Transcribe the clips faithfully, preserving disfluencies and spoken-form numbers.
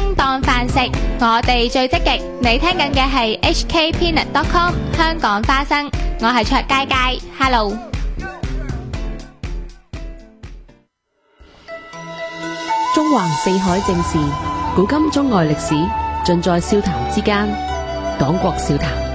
當當飯食，我哋最積極。你聽緊嘅係 H K Peanut dot com 香港花生，我係卓佳佳 ，Hello。 中橫四海正事，古今中外歷史，盡在笑談之間。講國笑談。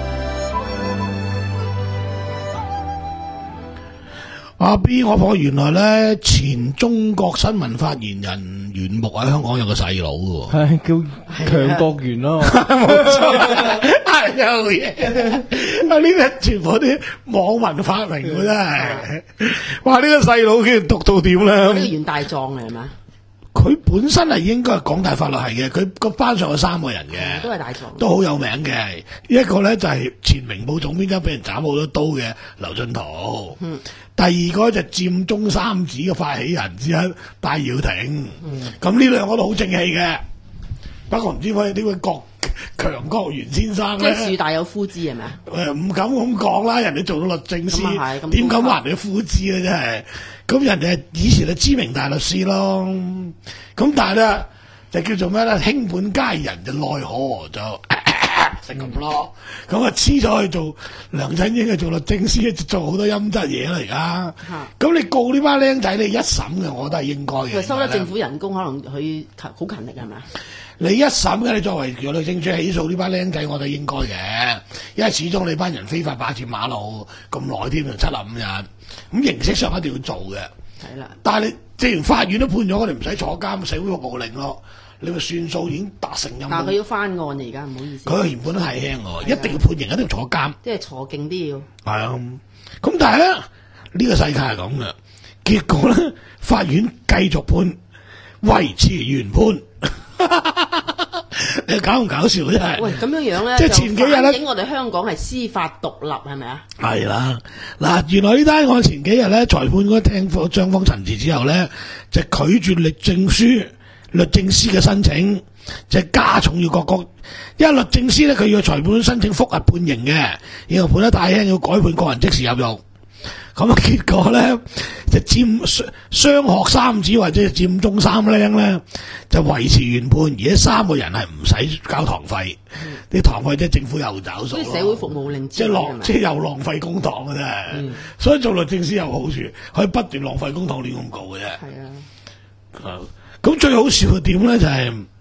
阿 B， 我發覺原來咧前中國新聞發言人袁木喺香港有個細佬嘅， 係叫強國元咯， 冇錯，係有嘢。啊，呢啲全部啲網民發明嘅真係，哇！呢個細佬竟然讀到點咧？ 呢個袁大壯嚟係嘛？ 佢本身係應該係港大法律系嘅，佢個班上有三個人嘅， 都係大壯， 都好有名嘅。一個咧就係前明報總編輯，俾人斬好多刀嘅劉進圖。嗯。第二個就佔中三子嘅發起人之一戴耀廷。咁呢兩個都好正氣嘅。不過唔知位呢位郭強國元先生咧， 即係樹大有枯枝係咪啊？ 誒唔敢咁講啦，人哋做到律政司，點敢話人哋枯枝咧？真係。咁人哋以前係知名大律師咯。咁但係咧就叫做咩咧？卿本佳人就奈何就。就咁咯，咁啊黐咗去做梁振英，去做律政司，做好多陰質嘢啦而家。咁你告呢班僆仔，你一審嘅，我覺得係應該嘅。 佢收得政府人工，可能佢好勤力係咪？ 你一審嘅，你作為律政處起訴呢班僆仔，我覺得應該嘅，因為始終你班人非法霸佔馬路咁耐添，七十五日，咁形式上一定要做嘅。係啦，但係你既然法院都判咗，我哋唔使坐監，社會服務令咯。你咪算數已經達成任務。但係佢要翻案而家，唔好意思。佢原本都係輕喎，一定要判刑，一定要坐監。即係坐勁啲要。係啊，咁但係咧，呢、呢個世界係咁嘅，結果咧，法院繼續判，維持原判。你搞唔搞笑真係？喂，咁樣樣咧，即係前幾日咧，反映我哋香港係司法獨立係咪啊？係啦，嗱，原來呢單案前幾日咧，裁判嗰聽咗張方陳詞之後咧，就拒絕律政書。律政司嘅申請就係加重要各個，因為律政司咧佢要裁判申請覆核判刑嘅，然後判得太輕要改判個人即時入獄。咁啊結果咧就佔雙學三子或者佔中三僆咧就維持原判，而家三個人係唔使交堂費，啲、嗯、堂費即係政府又找數咯。社會服務令即係浪即係又浪費公帑嘅啫、嗯，所以做律政司有好處，可以不斷浪費公帑亂咁告嘅啫。係啊。咁最好笑嘅點咧就係、是，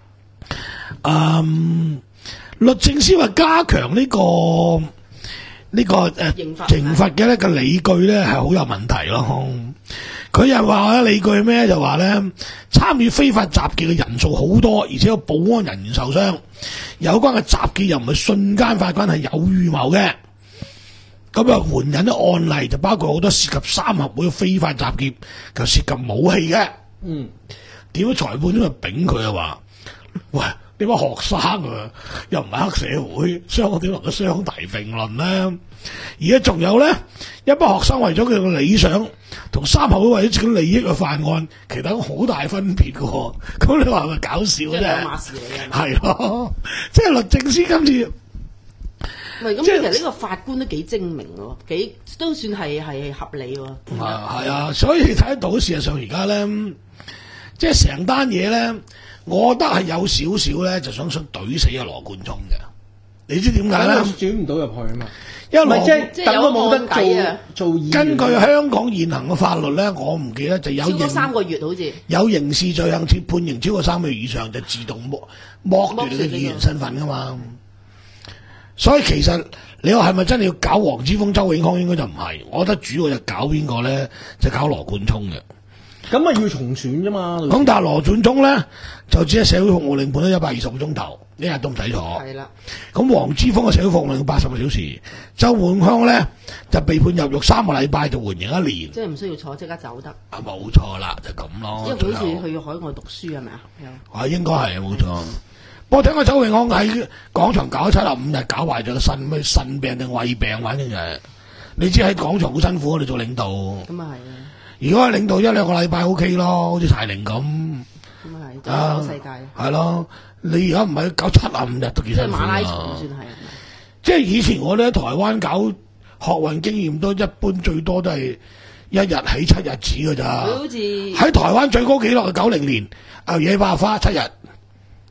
嗯，律政司話加強呢、這個呢、這個誒、呃、刑罰嘅呢個理據咧係好有問題咯。佢又話咧理據咩？就話咧參與非法集結嘅人數好多，而且有保安人員受傷，有關嘅集結又唔係瞬間發生，係有預謀嘅。咁啊，援引啲案例就包括好多涉及三合會嘅非法集結，就涉及武器嘅。嗯。點解裁判咁啊丙佢啊話，喂，呢班學生啊，又唔係黑社會，雙方點能夠相提並論呢？而家仲有咧，一班學生為咗佢嘅理想，同三合會為咗自己利益去犯案，其實好大分別嘅喎。咁你話係咪搞笑啫？兩碼事嚟嘅。係咯，即係律政司今次。 喂，咁其實呢個法官都幾精明喎，幾都算係係合理喎。 啊，係啊，所以你睇得到事實上而家咧。即係成單嘢咧，我覺得係有少少咧，就想想懟死阿羅冠聰嘅。你知點解咧？ 轉唔到入去啊嘛。 因為羅即係等都冇得做做。根據香港現行嘅法律咧，我唔記得就有超過三個月好似有刑事罪行，判判刑超過三個月以上，就自動剝剝奪你嘅議員身份噶嘛。所以其實你話係咪真係要搞黃之鋒、周永康？應該就唔係。我覺得主要就搞邊個咧，就搞羅冠聰嘅。 咁啊要重選啫嘛。 咁但係羅冠聰咧就只係社會服務令判咗一百二十個鐘頭，一日都唔使坐。係啦。咁黃之鋒嘅社會服務令八十個小時，周永康咧就被判入獄三個禮拜，就緩刑一年。 即係唔需要坐，即刻走得。 啊，冇錯啦，就咁咯。 因為佢好似去海外讀書係咪啊？ 係應該係冇錯。不過聽講周永康喺廣場搞咗七十五日，搞壞咗個腎，咩腎病定胃病，反正就係、是、你知喺廣場好辛苦，你做領導。咁啊係啊。如果係領導一兩個禮拜 O K 咯，好似柴玲咁。咁啊係，搞世界。係咯，你而家唔係搞七十五日都幾辛苦。即係馬拉松算係。即係以前我哋喺台灣搞學運經驗都一般，最多都係一日起七日止㗎咋。好似喺台灣最高紀錄係九零年牛野百花七日。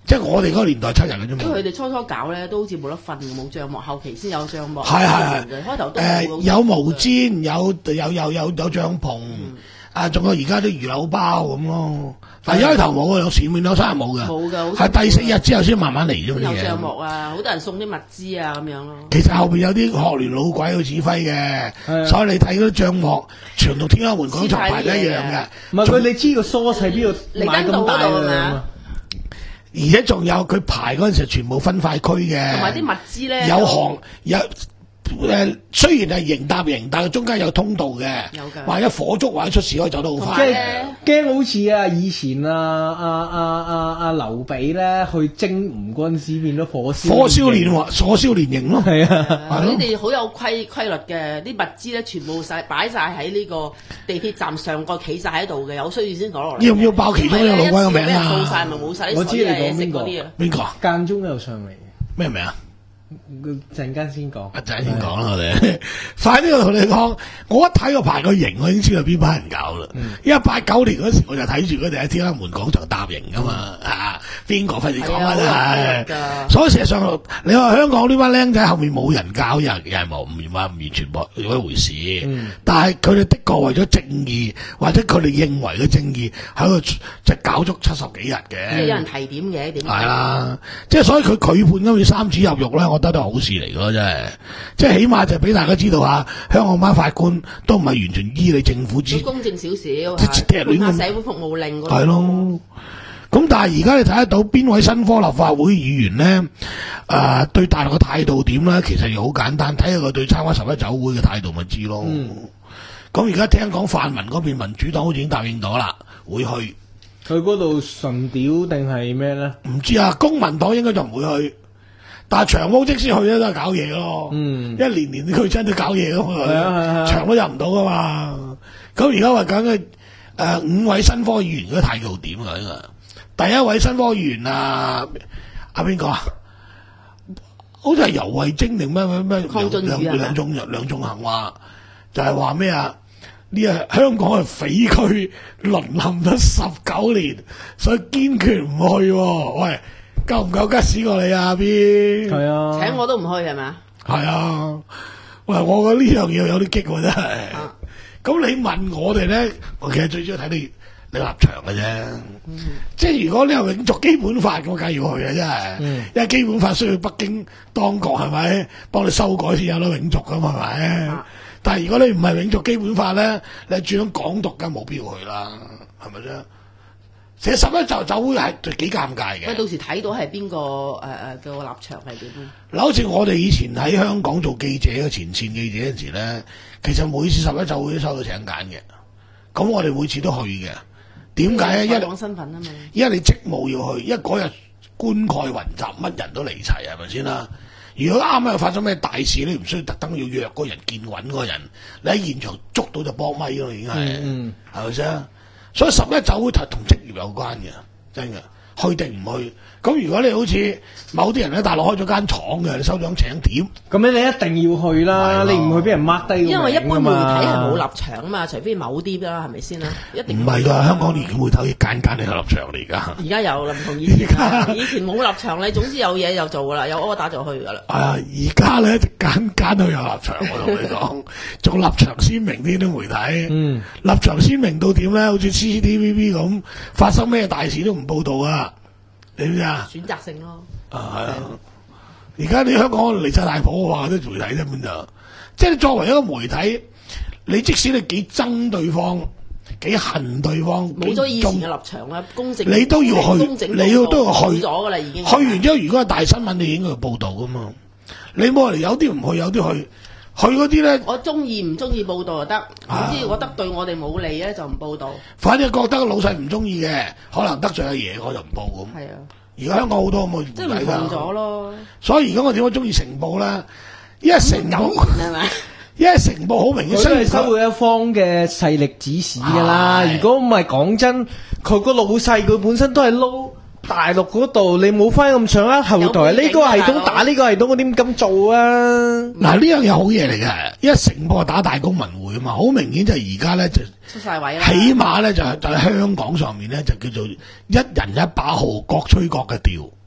即係我哋嗰個年代七日嘅啫嘛。 因為佢哋初初搞咧都好似冇得瞓，冇帳幕，後期先有帳幕。 係係係。 開頭都誒有毛氈，有有有有有帳篷，啊仲有而家啲魚柳包咁咯。但係一開頭冇嘅，前面兩三日冇嘅。冇㗎。係第四日之後先慢慢嚟啫嘛。 有帳幕啊，好多人送啲物資啊咁樣咯。 其實後邊有啲學聯老鬼去指揮嘅，所以你睇嗰啲帳幕，全同天安門廣場排得一樣嘅。 唔係佢，你知個梳喺邊度買咁大嘅？ 而且仲有佢排嗰陣時，全部分塊區嘅， 同埋啲物資咧， 有行有誒，雖然係營搭營，但係中間有通道嘅， 有㗎。 萬一火燭或者出事，可以走得好快。 即係驚好似啊，以前啊啊啊啊啊劉備咧去征吳軍師變咗火燒火燒連火燒連營咯， 係啊！ 你哋好有規規律嘅，啲物資咧全部晒擺晒喺呢個地鐵站上個企晒喺度嘅，有需要先攞落嚟。 要唔要爆其中一個老鬼個名啊？ 掃晒咪冇晒啲水啊！ 我知你講邊個？ 邊個？ 間中有上嚟咩名啊？ 陣間先講， 一陣先講啦，我哋快啲我同你講，我一睇個排個營，我已經知道邊班人搞啦。嗯、因為八九年嗰時我就睇住佢哋喺天安門廣場搭營噶嘛，啊邊個費事講啊真係。所以事實上，你話香港呢班僆仔後面冇人搞，又又係冇唔話唔完全冇一回事。嗯、但係佢哋的確為咗正義，或者佢哋認為嘅正義喺度就搞足七十幾日嘅。 即係有人提點嘅，點？ 係啦，即係所以佢拒判今次三子入獄咧，我覺得都係好事嚟嘅咯，真係。即係起碼就俾大家知道下，香港班法官都唔係完全依你政府之公正少少， 即係亂咁社會服務令嗰係咯。咁但係而家你睇得到邊位新科立法會議員咧？誒、呃，對大陸嘅態度點咧？其實又好簡單，睇下佢對參加十一酒會嘅態度咪知咯。咁而家聽講泛民嗰邊民主黨好似已經答應咗啦，會去。 去嗰度純屌定係咩咧？ 唔知啊，公民黨應該就唔會去。但係長毛即使去咧都係搞嘢咯，嗯，一年年佢真都搞嘢噶嘛，係啊，長都入唔到噶嘛。咁而家話緊嘅誒五位新科議員嗰啲態度點啊？第一位新科議員啊，阿邊個啊？好似係游蕙禎定咩咩咩兩兩兩種兩種行話，就係話咩啊？呢個香港係匪區淪陷咗十九年，所以堅決唔去。喂！夠唔夠吉屎過你啊？阿邊係啊， 請我都唔去係咪？ 係啊，喂，我覺得呢樣嘢有啲激喎，真係。咁、啊、你問我哋咧，我其實最主要睇你你立場嘅啫。嗯、即係如果你係永續基本法，我梗係要去啊，真係。嗯、因為基本法需要北京當局係咪幫你修改先有得永續噶嘛？係咪？啊、但係如果你唔係永續基本法咧，你轉咗港獨梗冇必要去啦，係咪啫？其實十一就酒會係幾尷尬嘅。 喂，到時睇到係邊個誒誒嘅立場係點咧？ 嗱，好似我哋以前喺香港做記者嘅前線記者嗰陣時咧，其實每次十一酒會都收到請柬嘅。咁我哋每次都去嘅。點解咧？因為講身份啊嘛。因為你職務要去，因為嗰日冠蓋雲集，乜人都嚟齊，係咪先啦？如果啱啱又發生咩大事，你唔需要特登要約嗰人見揾嗰人，你喺現場捉到就幫咪咯，已經係，係咪先？所以十一酒會同職業有關嘅，真嘅，去定唔去？咁如果你好似某啲人喺大陸開咗間廠嘅，你收咗請帖， 咁你一定要去啦，你唔去俾人 mark 低。 因為一般媒體係冇立場啊嘛，除非某啲啦，係咪先啦？一定唔係㗎，香港連媒體間間都有立場嚟㗎。 而家有啦，唔同以前。以前冇立場，你總之有嘢就做㗎啦，有 order 就去㗎啦。 係啊，而家咧間間都有立場，我同你講，仲立場鮮明啲啲媒體。嗯，立場鮮明到點咧？好似 C C T V B 咁，發生咩大事都唔報導啊！你知唔知啊？ 選擇性咯。 啊，係啊！而家你香港離晒大譜嘅話，啲媒體根本就，即係你作為一個媒體，你即使你幾憎對方、幾恨對方， 冇咗以前嘅立場啦，公正， 你都要去，你要都要去咗㗎啦，已經。 去完之後，如果係大新聞，你應該要報導㗎嘛。你冇嚟有啲唔去，有啲去。去嗰啲咧， 我中意唔中意報道就得，總之覺得對我哋冇利咧就唔報道。 反正覺得老細唔中意嘅，可能得罪阿爺，我就唔報咁。係啊，而家香港好多咁嘅媒體，即係唔同咗咯。所以而家我點解中意成報咧？因為成報係咪？因為成報好明顯， 佢都係收到一方嘅勢力指使㗎啦。如果唔係講真，佢個老細佢本身都係撈大陸嗰度，你冇翻咁上一後台，呢個系統打呢個系統，我點咁做啊？ 嗱，呢樣嘢好嘢嚟嘅，因為成報打大公民會啊嘛，好明顯就係而家咧就出晒位啦。 起碼咧就係就喺香港上面咧就叫做一人一把號，各吹各嘅調。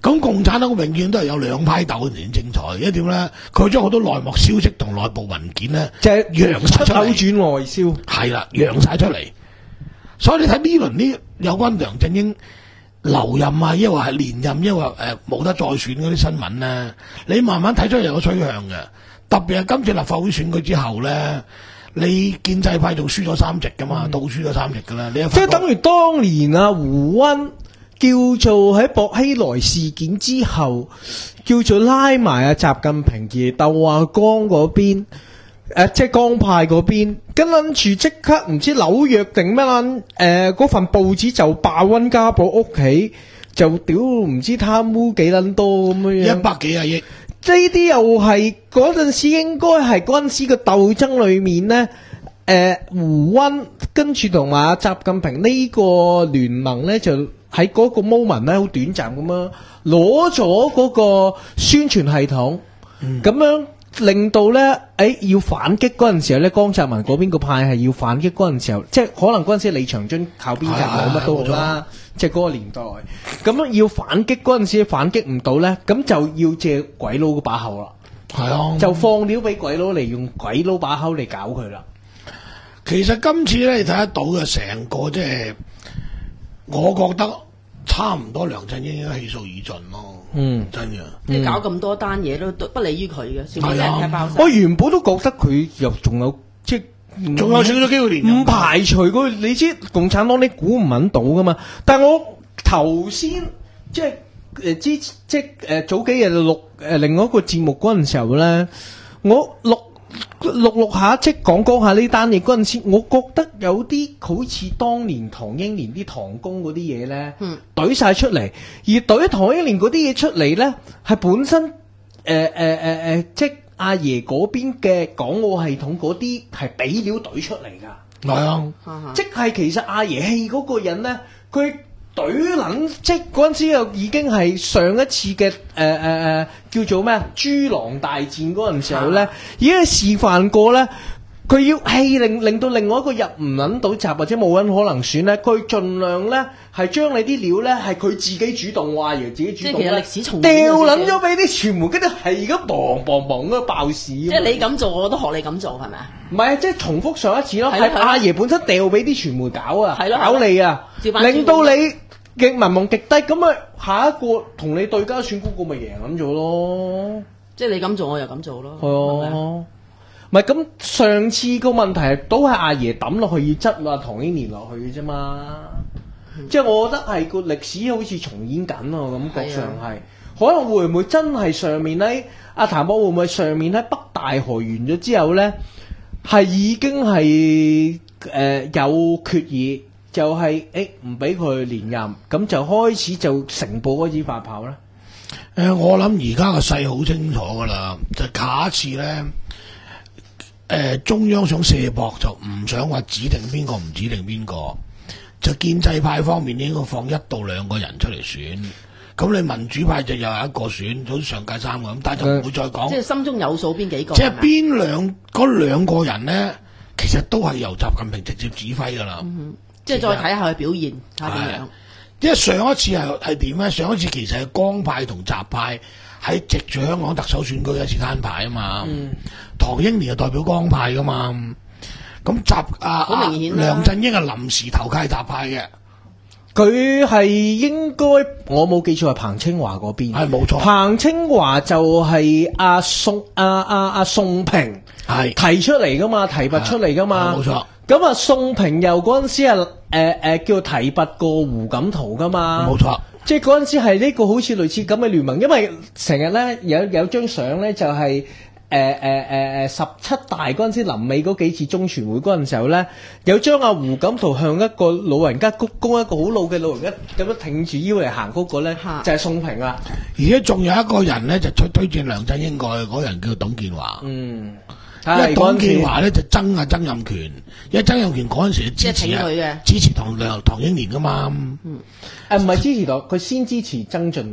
咁共產黨永遠都係有兩派鬥先精彩，一點咧，佢將好多內幕消息同內部文件咧， 就係揚晒出嚟， 出口轉外銷， 係啦，揚晒出嚟。所以你睇呢輪呢有關梁振英留任啊，抑或係連任，抑或誒冇得再選嗰啲新聞咧，你慢慢睇出有個趨向嘅。特別係今次立法會選舉之後咧，你建制派仲輸咗三席噶嘛，倒輸咗三席噶啦。你即係等於當年啊胡溫叫做喺薄熙來事件之後，叫做拉埋啊習近平而鬥阿江嗰邊。誒、呃，即係江派嗰邊，跟諗住即刻唔知紐約定咩撚誒嗰份報紙就爆溫家寶屋企，就屌唔知貪污幾撚多咁樣， 一百幾廿億。 呢啲又係嗰陣時應該係嗰陣時嘅鬥爭裏面呢，誒、呃、胡溫跟住同埋習近平呢個聯盟呢，就喺嗰個 moment 呢好短暫咁樣攞咗嗰個宣傳系統，咁、嗯、樣。令到咧，誒、欸、要反擊嗰陣時候咧，江澤民嗰邊個派係要反擊嗰陣時候，即係可能嗰陣時李長津靠邊站冇乜都好啦，即係嗰個年代。咁樣要反擊嗰陣時反擊唔到咧，咁就要借鬼佬嗰把口啦。係啊，就放料俾鬼佬嚟用鬼佬把口嚟搞佢啦。 其實今次咧，你睇得到嘅成個即係，我覺得差唔多梁振英應該氣數已盡咯。嗯，真嘅， 即係搞咁多單嘢都不利於佢嘅，小朋友踢爆晒。 我原本都覺得佢又仲有即係仲有少少機會連任， 唔排除佢。你知共產黨你估唔揾到噶嘛？但係我頭先即係誒之即係誒早幾日錄誒另外一個節目嗰陣時候咧，我錄錄錄下即係講講下呢單嘢嗰陣時，我覺得有啲好似當年唐英年啲唐公嗰啲嘢咧，懟晒出嚟，而懟唐英年嗰啲嘢出嚟咧，係本身誒誒誒誒，即係阿爺嗰邊嘅港澳系統嗰啲係俾料懟出嚟噶，係啊，即係其實阿爺氣嗰個人咧，佢。懟撚即嗰陣時又已經係上一次嘅誒誒誒叫做咩啊豬狼大戰嗰陣時候咧，已經係示範過咧，佢要氣令令到另外一個入唔撚到閘或者冇人可能選咧，佢盡量咧係將你啲料咧係佢自己主動話，而自己主動即係其實歷史重掉撚咗俾啲傳媒，跟住係而家砰砰砰咁爆市。即係你咁做，我都學你咁做，係咪啊？ 唔係，即係重複上一次咯。係阿爺本身掉俾啲傳媒搞啊， 係咯， 搞你啊，令到你嘅民望極低，咁啊下一個同你對家選嗰個咪贏撚咗咯。 即係你咁做，我又咁做咯。 係啊，唔係咁上次個問題都係阿爺抌落去要執啊唐英年落去嘅啫嘛。嗯、即係我覺得係個歷史好似重演緊啊，感覺上係。可能會唔會真係上面咧？阿譚博會唔會上面喺北大河完咗之後咧，係已經係誒、呃、有決議？就係誒唔俾佢連任，咁就開始就成報開始發炮啦。 誒、呃，我諗而家個勢好清楚噶啦，就下一次咧，誒、呃、中央想卸膊就唔想話指定邊個唔指定邊個，就建制派方面應該放一到兩個人出嚟選，咁你民主派就又有一個選，好似上屆三個咁，但係就唔會再講。 即係心中有數邊幾個？ 即係邊兩嗰兩個人咧，其實都係由習近平直接指揮噶啦。嗯即係再睇下佢表現，睇下點樣。 因為上一次係係點咧？上一次其實係江派同習派喺藉住香港特首選舉一次攤牌啊嘛。嗯、唐英年係代表江派噶嘛。咁習啊，好明顯梁振英係臨時投靠習派嘅。 佢係應該我冇記錯係彭清華嗰邊。 係冇錯。 彭清華就係阿宋阿阿阿宋平係提出嚟噶嘛，提拔出嚟噶嘛。冇錯。咁啊，宋平又嗰陣時係誒誒叫提拔過胡錦濤噶嘛，冇錯，即係嗰陣時係呢個好似類似咁嘅聯盟，因為成日咧有有張相咧就係誒誒誒誒十七大嗰陣時臨尾嗰幾次中全會嗰陣時候咧，有將阿胡錦濤向一個老人家鞠躬，一個好老嘅老人家咁樣挺住腰嚟行嗰個咧，就係宋平啦。 而且仲有一個人咧就推推薦梁振英過去，嗰人叫董建華。嗯。因為董建華咧就憎啊曾蔭權，因為曾蔭權嗰陣時支持啊，支持唐梁唐英年噶嘛。嗯，誒唔係支持到，佢先支持曾俊華。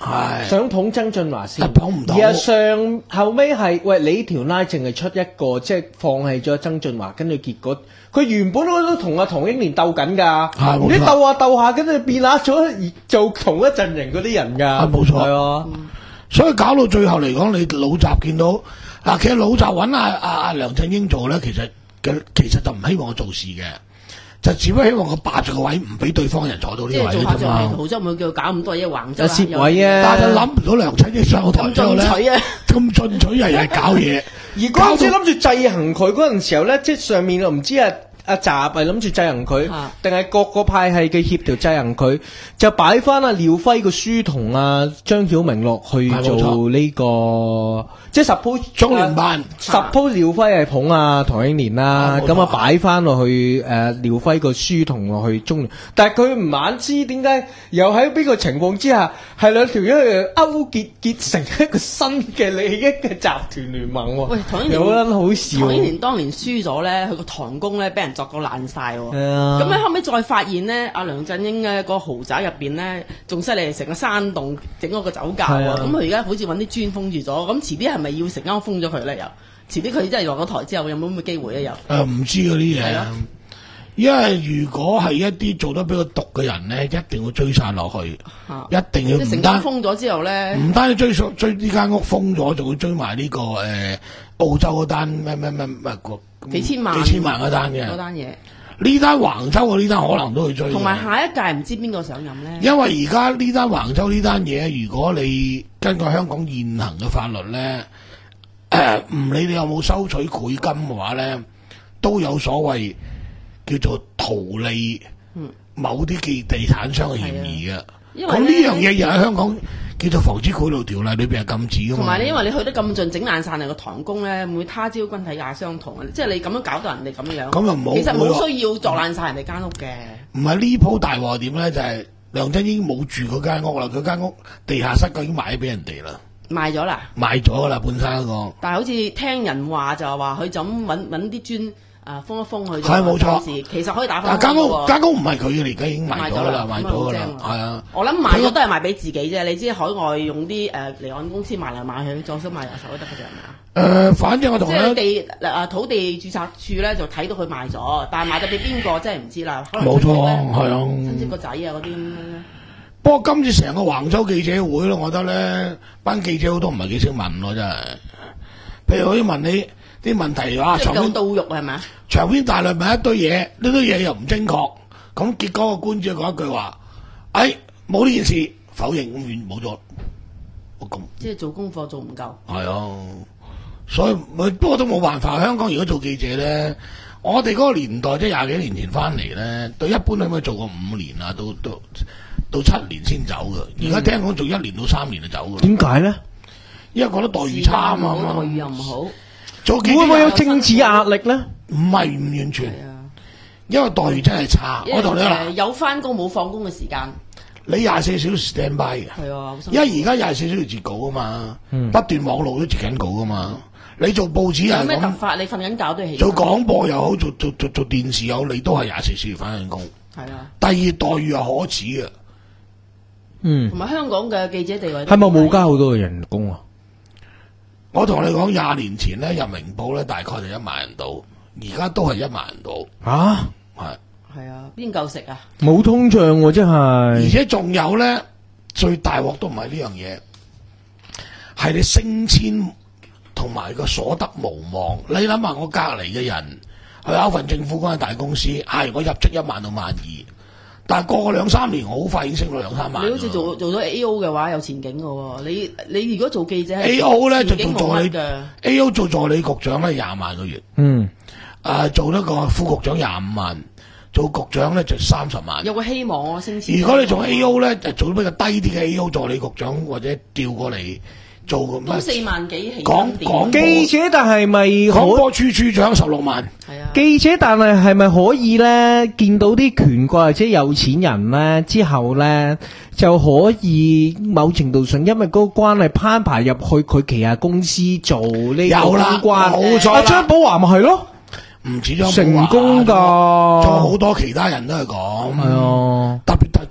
係想捧曾俊華先， 捧唔到。 而上後尾係喂你條拉淨係出一個，即係放棄咗曾俊華，跟住結果佢原本都同阿唐英年鬥緊㗎，你鬥下鬥下，跟住變下咗做同一陣營嗰啲人㗎， 係冇錯， 係啊。 所以搞到最後嚟講，你老習見到嗱，其實老習揾阿阿阿梁振英做咧，其實嘅其實就唔希望我做事嘅，就只不過希望我霸住個位，唔俾對方人坐到呢位啫嘛。 即係做下做豪州冇叫搞咁多嘢橫州攝位啊！ 但係就諗唔到梁振英上台之後咧，咁進取日日搞嘢。 而嗰陣時諗住制衡佢嗰陣時候咧，即係上面我唔知啊。阿習係諗住制衡佢，定係各個派系嘅協調制衡佢，就擺翻阿廖輝個書同阿張曉明落去做呢、這個，即係 suppose 中聯辦 ，suppose 廖輝係捧阿唐英年啦，咁啊擺翻落去誒廖輝個書同落去中聯，但係佢唔晚知點解又喺邊個情況之下係兩條嘢勾結結成一個新嘅利益嘅集團聯盟喎？ 喂，唐英年有得好笑。 唐英年當年輸咗咧，佢個唐宮咧俾人作個爛晒喎， 咁咧後尾再發現咧，阿梁振英咧個豪宅入邊咧仲犀利，成個山洞整咗個酒窖喎，咁佢而家好似揾啲磚封住咗，咁遲啲係咪要成間屋封咗佢咧？又遲啲佢真係落咗台之後，有冇咁嘅機會咧？又誒唔知嗰啲嘢，因為如果係一啲做得比較毒嘅人咧，一定會追殺落去， 啊、 一定要即係成間封咗之後咧，唔單止追溯追呢間屋封咗，仲會追埋呢、這個誒、呃、澳洲嗰單咩咩咩咩個。 幾千萬幾千萬嗰單嘅， 嗰單嘢， 呢單橫州嘅呢單可能都會追。 同埋下一屆唔知邊個上任咧？ 因為而家呢單橫州呢單嘢，如果你根據香港現行嘅法律咧，唔、呃、理你有冇收取賄金嘅話咧，都有所謂叫做圖利某啲嘅地產商嘅嫌疑嘅。咁呢樣嘢又喺香港叫做防止賄賂條例裏邊係禁止㗎嘛。同埋你因為你去得咁盡，整爛晒你個唐宮咧，會他朝君體也相同啊！即係你咁樣搞到人哋咁樣， 咁又冇， 其實冇需要作爛晒人哋間屋嘅。 唔係呢鋪大鑊點咧？就係、是、梁振英冇住嗰間屋啦，佢間屋地下室已經賣俾人哋啦。 賣咗啦？ 賣咗㗎啦，本身嗰個。 但係好似聽人話就話佢就咁揾揾啲磚。啊，封一封佢係冇錯， 其實可以打翻。 間屋間屋唔係佢嘅，而家已經賣咗啦，賣咗㗎啦，係啊。 我諗賣咗都係賣俾自己啫，你知海外用啲誒離岸公司賣嚟賣去，再想賣入手都得嘅啫，係咪啊？ 誒、呃，反正我同即係地啊土地註冊處咧就睇到佢賣咗，但係賣咗俾邊個真係唔知啦。 冇錯，係啊。 親戚個仔啊嗰啲。 不過今次成個橫州記者會咧，我覺得咧班記者好多唔係幾識問咯，真係。譬如可以問你。啲問題啊， 即係有到肉係咪啊？ 長篇大論問一堆嘢，呢堆嘢又唔精確，咁結果個官只係講一句話，誒冇呢件事，否認咁遠冇咗，咁即係做功課做唔夠。係啊，所以不過都冇辦法。香港如果做記者咧，我哋嗰個年代即係廿幾年前翻嚟咧，對一般都可以做過五年啊，到到到七年先走嘅。而家聽講做一年到三年就走嘅。 點解咧？ 因為覺得待遇差啊嘛， 待遇又唔好。 會唔會有政治壓力咧？ 唔係唔完全，因為待遇真係差。我同你話， 有翻工冇放工嘅時間， 你廿四小時 stand by 嘅。 係啊， 因為而家廿四小時截稿啊嘛，嗯、不斷網絡都截緊稿噶嘛。你做報紙又係咁。有咩突發？你瞓緊覺都係。 做廣播又好，做做做做電視又好，你都係廿四小時翻緊工。 係啊。 第二待遇又可恥嘅。 嗯。 同埋香港嘅記者地位係咪冇加好多嘅人工啊？ 我同你講，廿年前咧入明報咧大概就一萬人到，而家都係一萬人到。 啊， 係係啊，邊夠食啊？ 冇通脹喎，真係。 而且仲有咧，最大鑊都唔係呢樣嘢，係你升遷同埋個所得無望。你諗下，我隔離嘅人去考份政府嗰間大公司，係我入職一萬到萬二。但係過個兩三年，我好快已經升到兩三萬。 你好似做做咗 A O 嘅話，有前景嘅喎。你你如果做記者 ，A O 咧就做助理嘅 ，A O 做助理局長咧廿萬個月。 嗯， 誒做一個副局長廿五萬，做局長咧就三十萬。 有個希望啊，升遷。 如果你做 A O 咧，就做比較低啲嘅 A O 助理局長，或者調過嚟做咁。 咁四萬幾起講講記者，但係咪廣播處處長十六萬？ 係啊。 記者，但係係咪可以咧見到啲權貴或者有錢人咧之後咧就可以某程度上因為嗰個關係攀排入去佢旗下公司做呢個公關？ 冇錯啦。 阿張寶華咪係咯， 唔止張寶華成功㗎， 仲好多其他人都係講。 係啊， 特別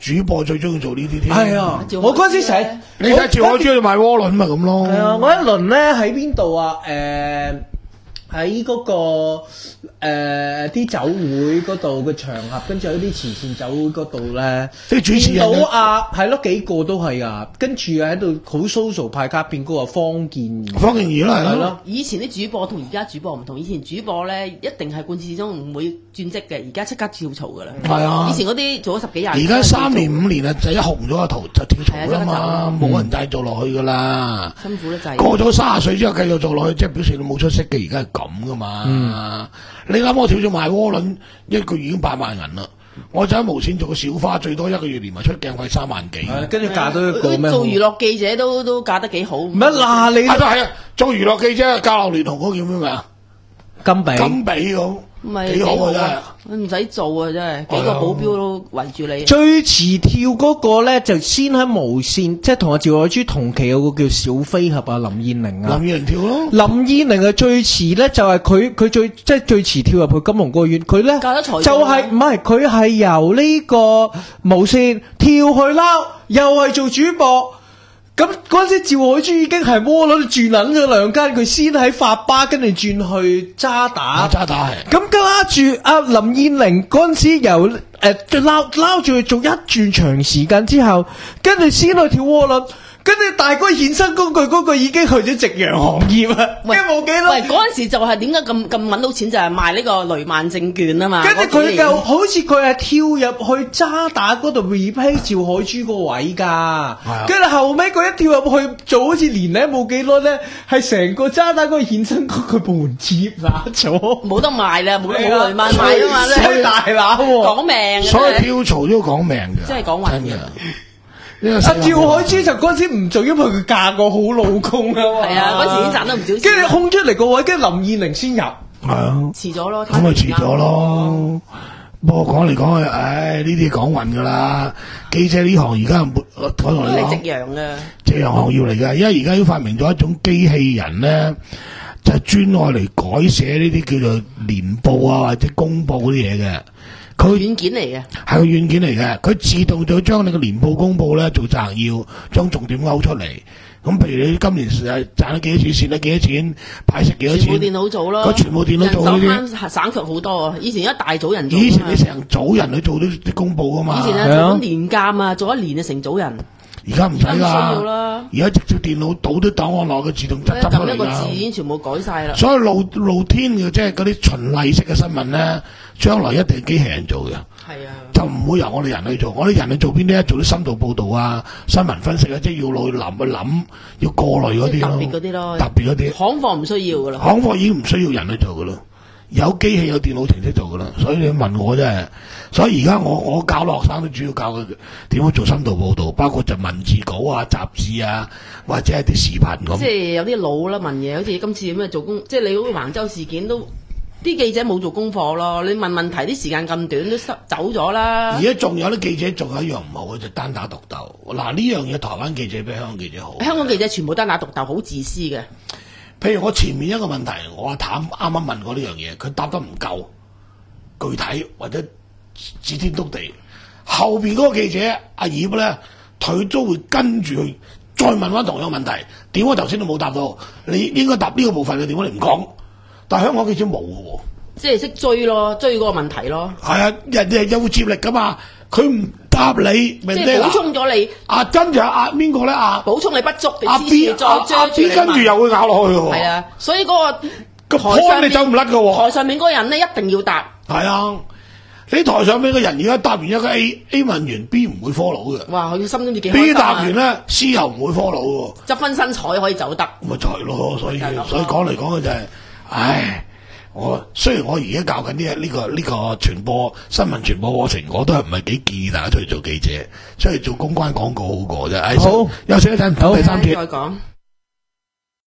主播最中意做呢啲添。 係啊，我嗰陣時成日你睇趙海珠去賣窩輪咪咁咯。 係啊，我一輪咧喺邊度啊？誒喺嗰個誒啲酒會嗰度嘅場合，跟住有啲慈善酒會嗰度咧， 即係主持人見到啊，係咯幾個都係啊，跟住喺度好 social 派卡片嗰個方健儀， 方健儀啦係咯。 以前啲主播同而家主播唔同，以前主播咧一定係貫徹始終唔會轉職嘅，而家即刻跳槽噶啦。 係啊， 以前嗰啲做咗十幾廿年，而家三年五年啊，就一紅咗個圖就跳槽啦嘛，冇人再做落去噶啦。 辛苦得滯。 過咗三十歲之後繼續做落去，即係表示你冇出息嘅，而家係咁噶嘛。嗯、你諗我跳咗賣窩輪，一個月已經八萬銀啦。我就喺無線做個小花，最多一個月連埋出鏡費三萬幾。 跟住嫁到一個咩？ 做娛樂記者都都嫁得幾好。 乜嗱你？ 啊都係啊，做娛樂記者，教流聯同嗰個叫咩名啊？ 金比。 金比咁。幾好啊真係， 唔使做啊真係，幾個保鏢都圍住你。 最遲跳嗰個咧，就先喺無線，即係同阿趙海珠同期有個叫小飛俠啊，林燕玲啊。 林燕玲跳咯。 林燕玲係最遲咧，就係佢佢最即係最遲跳入去金龍歌院，佢咧就係唔係佢係由呢個無線跳去撈，又係做主播。咁嗰陣時，趙海珠已經係窩輪轉捻咗兩間，佢先喺發巴，跟住轉去渣打。 渣打係。咁跟住阿林燕玲嗰陣時由誒撈撈住去做一轉長時間之後，跟住先去跳窩輪。跟住大哥衍生工具嗰個已經去咗夕陽行業啊，跟住冇幾耐。 喂，嗰陣時就係點解咁咁揾到錢就係、是、賣呢個雷曼證券啊嘛。 跟住佢又好似佢係跳入去渣打嗰度 repay 趙海珠個位㗎。跟住、啊、後尾佢一跳入去做好似年零冇幾耐咧，係成個渣打嗰個衍生工具部門接拿咗， 冇得賣啦，冇冇雷曼賣啊嘛。 衰大佬講命， 所以跳槽都要講命嘅， 真係講運嘅。 阿趙海珠就嗰陣時唔做，因為佢嫁個好老公啊嘛。 係啊，嗰時已經賺得唔少錢。 跟住空出嚟個位，跟住林燕玲先入。係啊， 遲咗咯。 咁咪遲咗咯。不過講嚟講去，唉，呢啲講運噶啦。記者呢行而家冇，我同你講， 夕陽嘅夕陽行業嚟噶。因為而家要發明咗一種機器人咧，就係專愛嚟改寫呢啲叫做年報啊或者公報嗰啲嘢嘅。佢軟件嚟嘅， 係個軟件嚟嘅，佢自動就將你個年報公佈咧做摘要，將重點勾出嚟。咁譬如你今年誒賺咗幾多錢，蝕咗幾多錢，派息幾多錢， 全部電腦做咯。 佢全部電腦做呢啲，省卻好多啊！以前一大組人做。 以前你成組人去做啲啲公佈噶嘛。 以前啊做緊年鑑啊，做一年就成組人。 而家唔使啦， 而家直接電腦倒啲檔案落，佢自動執執出嚟啦。 一個字已經全部改晒啦。 所以露露天嘅即係嗰啲循例式嘅新聞咧，將來一定係機器人做嘅。 係啊， 就唔會由我哋人去做。我哋人去做邊啲？做啲深度報導啊、新聞分析啊，即係要落去諗去諗，要過濾嗰啲咯。 特別嗰啲咯， 特別嗰啲。 行貨唔需要噶啦。 行貨已經唔需要人去做噶啦，有機器有電腦程式做噶啦。所以你問我真係，所以而家我我教學生都主要教佢點樣做深度報導，包括就文字稿啊、雜誌啊，或者係啲視頻咁。 即係有啲老啦問嘢，好似今次咁啊做工，即係你好似橫州事件都。啲記者冇做功課咯，你問問題啲時間咁短都走咗啦。 而家仲有啲記者仲有一樣唔好嘅就單打獨鬥。嗱，呢樣嘢台灣記者比香港記者好。 香港記者全部單打獨鬥，好自私嘅。 譬如我前面一個問題，我阿譚啱啱問過呢樣嘢，佢答得唔夠具體或者指天篤地，後邊嗰個記者阿葉咧，佢都會跟住去再問翻同樣問題。點解頭先都冇答到？你應該答呢個部分嘅，點解你唔講？但係香港記者冇嘅喎， 即係識追咯，追嗰個問題咯。 係啊，人哋有接力噶嘛，佢唔答你，即係補充咗你。 啊，跟住阿邊個咧？啊， 補充你不足， 阿 B 再追住你問。 跟住又會咬落去嘅喎。 係啊，所以嗰個個 point 你走唔甩嘅喎。 台上面嗰個人咧一定要答。 係啊，你台上面嘅人而家答完一個 A A 問完 B 唔會 follow 嘅。 哇，佢心都唔知幾開心啊。B 答完咧 C 又唔會 follow 嘅。 執分身彩可以走得。 咪就係咯，所以所以講嚟講去就係，唉。我雖然我而家教緊呢呢個呢、這個傳播新聞傳播課程，我都係唔係幾建議大家出去做記者，出去做公關廣告好過啫。好，休息一陣，講第三節。再講。